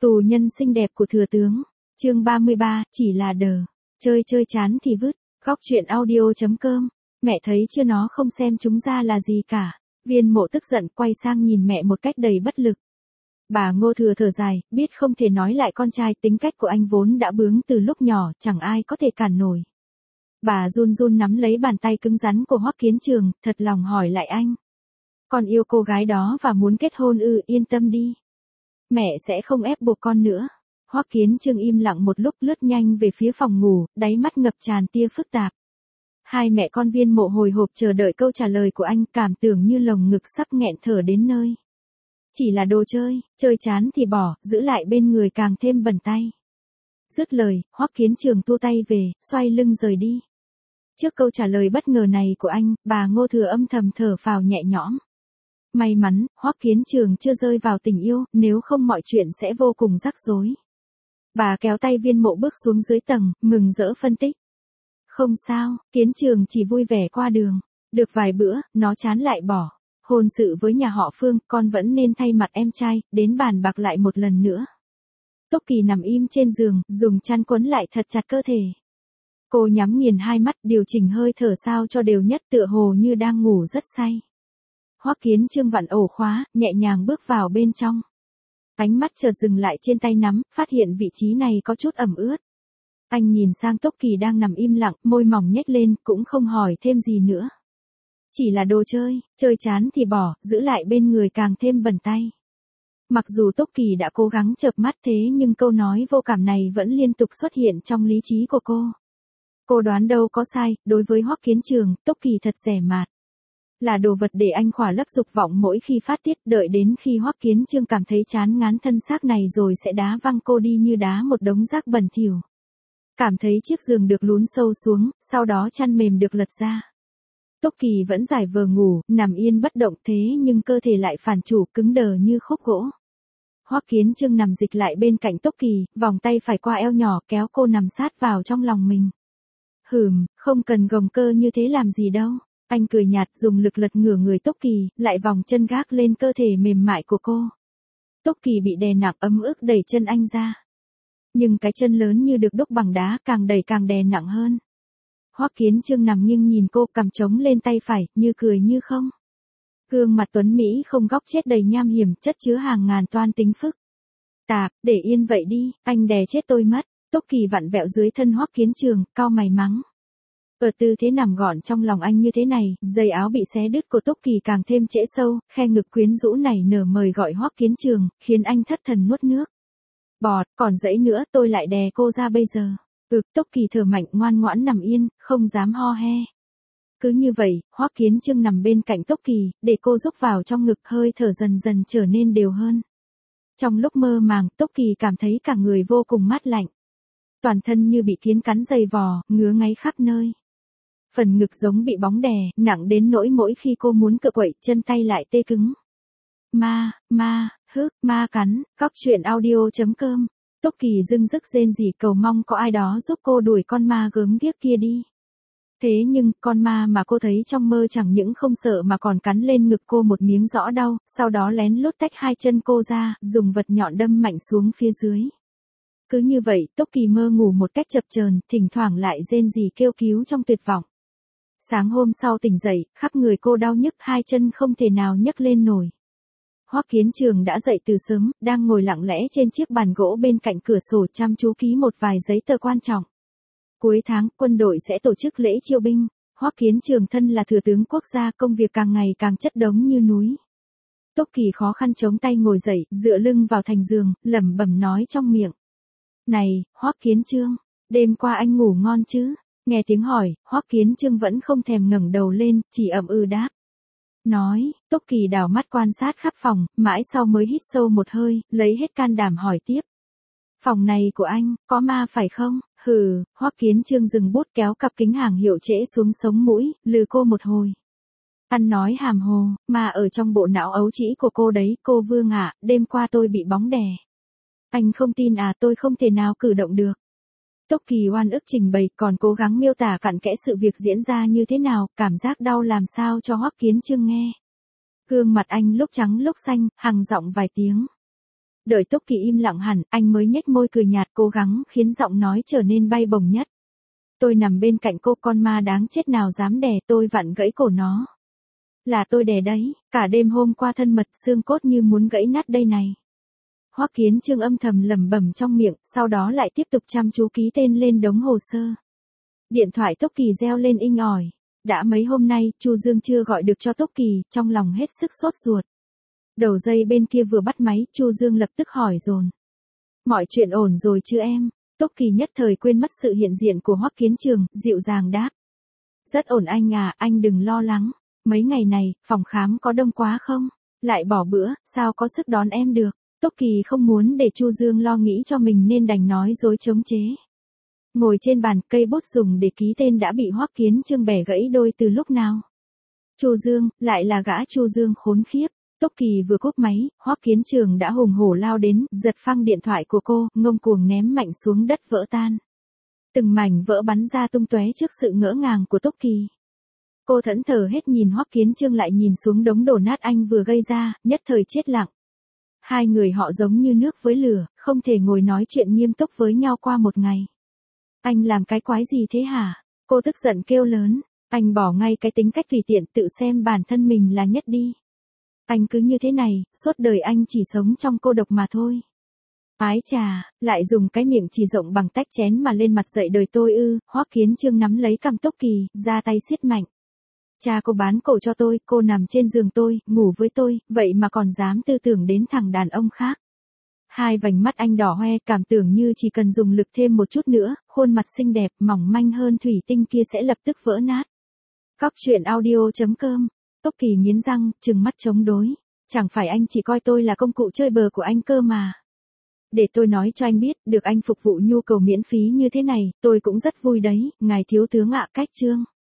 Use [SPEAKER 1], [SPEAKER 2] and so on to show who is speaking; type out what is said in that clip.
[SPEAKER 1] Tù nhân xinh đẹp của thừa tướng. Chương 33, chỉ là đờ. Chơi chơi chán thì vứt. Góc truyện audio.com. Mẹ thấy chưa, nó không xem chúng ra là gì cả. Viên Mộ tức giận quay sang nhìn mẹ một cách đầy bất lực. Bà Ngô Thừa thở dài, biết không thể nói lại con trai, tính cách của anh vốn đã bướng từ lúc nhỏ, chẳng ai có thể cản nổi. Bà run run nắm lấy bàn tay cứng rắn của Hoắc Kiến Trường, thật lòng hỏi lại anh. Con yêu cô gái đó và muốn kết hôn ư? Yên tâm đi. Mẹ sẽ không ép buộc con nữa. Hoắc Kiến Trường im lặng một lúc, lướt nhanh về phía phòng ngủ, đáy mắt ngập tràn tia phức tạp. Hai mẹ con Viên Mộ hồi hộp chờ đợi câu trả lời của anh, cảm tưởng như lồng ngực sắp nghẹn thở đến nơi. Chỉ là đồ chơi, chơi chán thì bỏ, giữ lại bên người càng thêm bẩn tay. Dứt lời, Hoắc Kiến Trường tua tay về, xoay lưng rời đi. Trước câu trả lời bất ngờ này của anh, bà Ngô Thừa âm thầm thở phào nhẹ nhõm. May mắn, Hoắc Kiến Trường chưa rơi vào tình yêu, nếu không mọi chuyện sẽ vô cùng rắc rối. Bà kéo tay Viên Mộ bước xuống dưới tầng, mừng rỡ phân tích. Không sao, Kiến Trường chỉ vui vẻ qua đường. Được vài bữa, nó chán lại bỏ. Hôn sự với nhà họ Phương, con vẫn nên thay mặt em trai, đến bàn bạc lại một lần nữa. Túc Kỳ nằm im trên giường, dùng chăn quấn lại thật chặt cơ thể. Cô nhắm nghiền hai mắt, điều chỉnh hơi thở sao cho đều nhất, tựa hồ như đang ngủ rất say. Hoắc Kiến Trường vặn ổ khóa, nhẹ nhàng bước vào bên trong. Ánh mắt chợt dừng lại trên tay nắm, phát hiện vị trí này có chút ẩm ướt. Anh nhìn sang Túc Kỳ đang nằm im lặng, môi mỏng nhếch lên, cũng không hỏi thêm gì nữa. Chỉ là đồ chơi, chơi chán thì bỏ, giữ lại bên người càng thêm bẩn tay. Mặc dù Túc Kỳ đã cố gắng chợp mắt thế nhưng câu nói vô cảm này vẫn liên tục xuất hiện trong lý trí của cô. Cô đoán đâu có sai, đối với Hoắc Kiến Trường, Túc Kỳ thật rẻ mạt. Là đồ vật để anh khỏa lấp dục vọng mỗi khi phát tiết, đợi đến khi Hoắc Kiến Trường cảm thấy chán ngán thân xác này rồi sẽ đá văng cô đi như đá một đống rác bẩn thỉu. Cảm thấy chiếc giường được lún sâu xuống, sau đó chăn mềm được lật ra. Túc Kỳ vẫn giải vờ ngủ, nằm yên bất động thế nhưng cơ thể lại phản chủ, cứng đờ như khúc gỗ. Hoắc Kiến Trường nằm dịch lại bên cạnh Túc Kỳ, vòng tay phải qua eo nhỏ kéo cô nằm sát vào trong lòng mình. Không cần gồng cơ như thế làm gì đâu. Anh cười nhạt, dùng lực lật ngửa người Túc Kỳ, lại vòng chân gác lên cơ thể mềm mại của cô. Túc Kỳ bị đè nặng ấm ức đẩy chân anh ra. Nhưng cái chân lớn như được đúc bằng đá, càng đẩy càng đè nặng hơn. Hoắc Kiến Trường nằm nghiêng nhìn cô, cằm chống lên tay phải, như cười như không. Gương mặt tuấn Mỹ không góc chết đầy nham hiểm, chất chứa hàng ngàn toan tính phức tạp. Để yên vậy đi, anh đè chết tôi mất. Túc Kỳ vặn vẹo dưới thân Hoắc Kiến Trường, cau mày mắng. Ở tư thế nằm gọn trong lòng anh như thế này, dây áo bị xé đứt của Túc Kỳ càng thêm trễ sâu, khe ngực quyến rũ nảy nở mời gọi Hoắc Kiến Trường, khiến anh thất thần nuốt nước. Bọt, còn dãy nữa tôi lại đè cô ra bây giờ. Túc Kỳ thở mạnh ngoan ngoãn nằm yên, không dám ho he. Cứ như vậy, Hoắc Kiến Trường nằm bên cạnh Túc Kỳ, để cô rúc vào trong ngực, hơi thở dần dần trở nên đều hơn. Trong lúc mơ màng, Túc Kỳ cảm thấy cả người vô cùng mát lạnh. Toàn thân như bị kiến cắn dày vò, ngứa ngáy khắp nơi. Phần ngực giống bị bóng đè, nặng đến nỗi mỗi khi cô muốn cựa quậy, chân tay lại tê cứng. Ma cắn. Góc truyện audio.com. Túc Kỳ dưng dứt rên rỉ cầu mong có ai đó giúp cô đuổi con ma gớm ghiếc kia đi. Thế nhưng, con ma mà cô thấy trong mơ chẳng những không sợ mà còn cắn lên ngực cô một miếng rõ đau, sau đó lén lút tách hai chân cô ra, dùng vật nhọn đâm mạnh xuống phía dưới. Cứ như vậy, Túc Kỳ mơ ngủ một cách chập chờn, thỉnh thoảng lại rên rỉ kêu cứu trong tuyệt vọng. Sáng hôm sau tỉnh dậy, khắp người cô đau nhức, hai chân không thể nào nhấc lên nổi. Hoắc Kiến Trường đã dậy từ sớm, đang ngồi lặng lẽ trên chiếc bàn gỗ bên cạnh cửa sổ chăm chú ký một vài giấy tờ quan trọng. Cuối tháng, quân đội sẽ tổ chức lễ chiêu binh. Hoắc Kiến Trường thân là thừa tướng quốc gia, công việc càng ngày càng chất đống như núi. Túc Kỳ khó khăn chống tay ngồi dậy, dựa lưng vào thành giường, lẩm bẩm nói trong miệng. Này, Hoắc Kiến Trường, đêm qua anh ngủ ngon chứ? Nghe tiếng hỏi, Hoắc Kiến Trường vẫn không thèm ngẩng đầu lên, chỉ ậm ừ đáp. Nói, Túc Kỳ đảo mắt quan sát khắp phòng, mãi sau mới hít sâu một hơi, lấy hết can đảm hỏi tiếp. Phòng này của anh, có ma phải không? Hoắc Kiến Trường dừng bút kéo cặp kính hàng hiệu trễ xuống sống mũi, lừ cô một hồi. Ăn nói hàm hồ, ma ở trong bộ não ấu trĩ của cô đấy, cô Vương ạ, đêm qua tôi bị bóng đè. Anh không tin à? Tôi không thể nào cử động được. Túc Kỳ oan ức trình bày, còn cố gắng miêu tả cặn kẽ sự việc diễn ra như thế nào, cảm giác đau làm sao cho Hoắc Kiến Trường nghe. Gương mặt anh lúc trắng lúc xanh, hằng giọng vài tiếng. Đợi Túc Kỳ im lặng hẳn, anh mới nhếch môi cười nhạt cố gắng khiến giọng nói trở nên bay bổng nhất. Tôi nằm bên cạnh cô, con ma đáng chết nào dám đè tôi, vặn gãy cổ nó. Là tôi đè đấy, cả đêm hôm qua thân mật, xương cốt như muốn gãy nát đây này. Hoắc Kiến Trương âm thầm lẩm bẩm trong miệng, sau đó lại tiếp tục chăm chú ký tên lên đống hồ sơ. Điện thoại Túc Kỳ reo lên inh ỏi. Đã mấy hôm nay, Chu Dương chưa gọi được cho Túc Kỳ, trong lòng hết sức sốt ruột. Đầu dây bên kia vừa bắt máy, Chu Dương lập tức hỏi dồn. Mọi chuyện ổn rồi chứ em? Túc Kỳ nhất thời quên mất sự hiện diện của Hoắc Kiến Trường, dịu dàng đáp. Rất ổn anh à, anh đừng lo lắng. Mấy ngày này, phòng khám có đông quá không? Lại bỏ bữa, sao có sức đón em được? Túc Kỳ không muốn để Chu Dương lo nghĩ cho mình nên đành nói dối chống chế. Ngồi trên bàn, cây bút dùng để ký tên đã bị Hoắc Kiến Trương bẻ gãy đôi từ lúc nào? Chu Dương, lại là gã Chu Dương khốn khiếp. Túc Kỳ vừa cúp máy, Hoắc Kiến Trường đã hùng hổ lao đến, giật phăng điện thoại của cô, ngông cuồng ném mạnh xuống đất vỡ tan. Từng mảnh vỡ bắn ra tung tóe trước sự ngỡ ngàng của Túc Kỳ. Cô thẫn thờ hết nhìn Hoắc Kiến Trương lại nhìn xuống đống đổ nát anh vừa gây ra, nhất thời chết lặng. Hai người họ giống như nước với lửa, không thể ngồi nói chuyện nghiêm túc với nhau qua một ngày. Anh làm cái quái gì thế hả? Cô tức giận kêu lớn, anh bỏ ngay cái tính cách tùy tiện, tự xem bản thân mình là nhất đi. Anh cứ như thế này, suốt đời anh chỉ sống trong cô độc mà thôi. Ái chà, lại dùng cái miệng chỉ rộng bằng tách chén mà lên mặt dạy đời tôi ư? Hoắc Kiến Trương nắm lấy cằm Túc Kỳ, ra tay siết mạnh. Cha cô bán cổ cho tôi, cô nằm trên giường tôi, ngủ với tôi, vậy mà còn dám tư tưởng đến thằng đàn ông khác. Hai vành mắt anh đỏ hoe, cảm tưởng như chỉ cần dùng lực thêm một chút nữa, khuôn mặt xinh đẹp, mỏng manh hơn thủy tinh kia sẽ lập tức vỡ nát. Cóc truyện audio.com. Túc Kỳ nghiến răng, trừng mắt chống đối. Chẳng phải anh chỉ coi tôi là công cụ chơi bờ của anh cơ mà. Để tôi nói cho anh biết, được anh phục vụ nhu cầu miễn phí như thế này, tôi cũng rất vui đấy, ngài thiếu tướng ạ. Cách chương